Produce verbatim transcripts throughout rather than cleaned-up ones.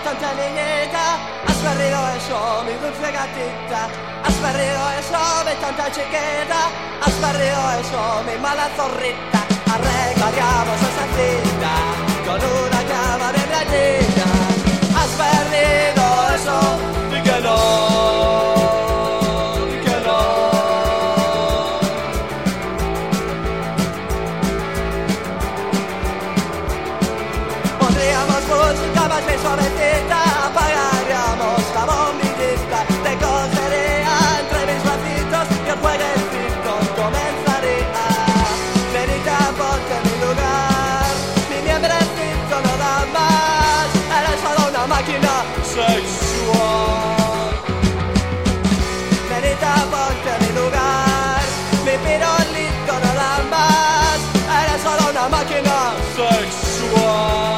tanta niñita, has perdido eso, mi dulce gatita. Has perdido eso, mi tonta chiquita. Has perdido eso, mi mala zorrita. Arreglaríamos esa cita con una cama de gallina. Has perdido eso, y que no, y que no. Pondríamos música más bien suavecita, apagaríamos la bombillita, te cogería entre mis bracitos y el jueguecito comenzaría. Nenita, ponte en mi lugar, mi miembrecito no da más, eres solo una máquina sexual. Nenita, ponte en mi lugar, mi pirolito no da más, eres solo una máquina sexual.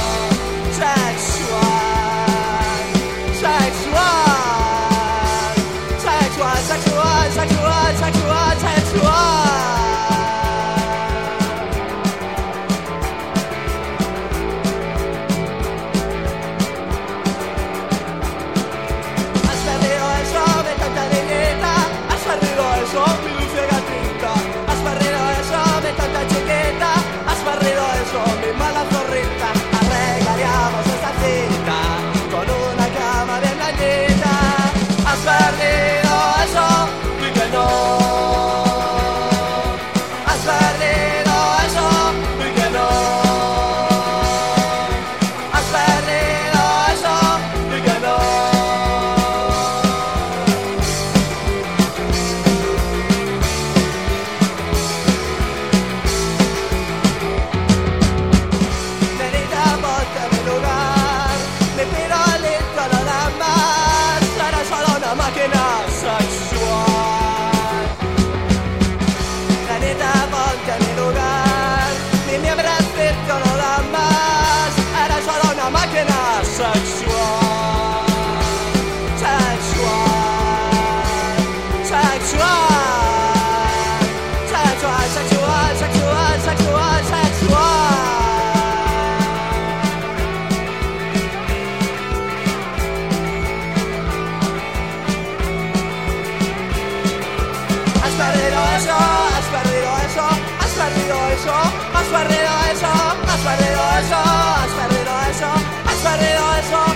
Sexual, sexual, sexual, sexual. Has perdido eso, mi tonta niñita. Has perdido eso, mi dulce gatita. Has perdido eso, mi tonta chiquita. Has perdido eso, mi mala zorrita. Arreglaríamos esta cita con una cama bien blandita. Has perdido eso, no, has perdido eso, y que no, has perdido eso, y que no. Nenita, ponte en mi lugar, mi pirolito no da más, eres solo una máquina sexual. Ponte en mi lugar, mi miembrecito no da más, eres solo una máquina sexual, sexual, sexual, sexual, sexual, sexual, sexual, sexual. Has perdido eso, has perdido eso, has perdido eso, has perdido eso, has perdido eso, has perdido eso, has perdido eso.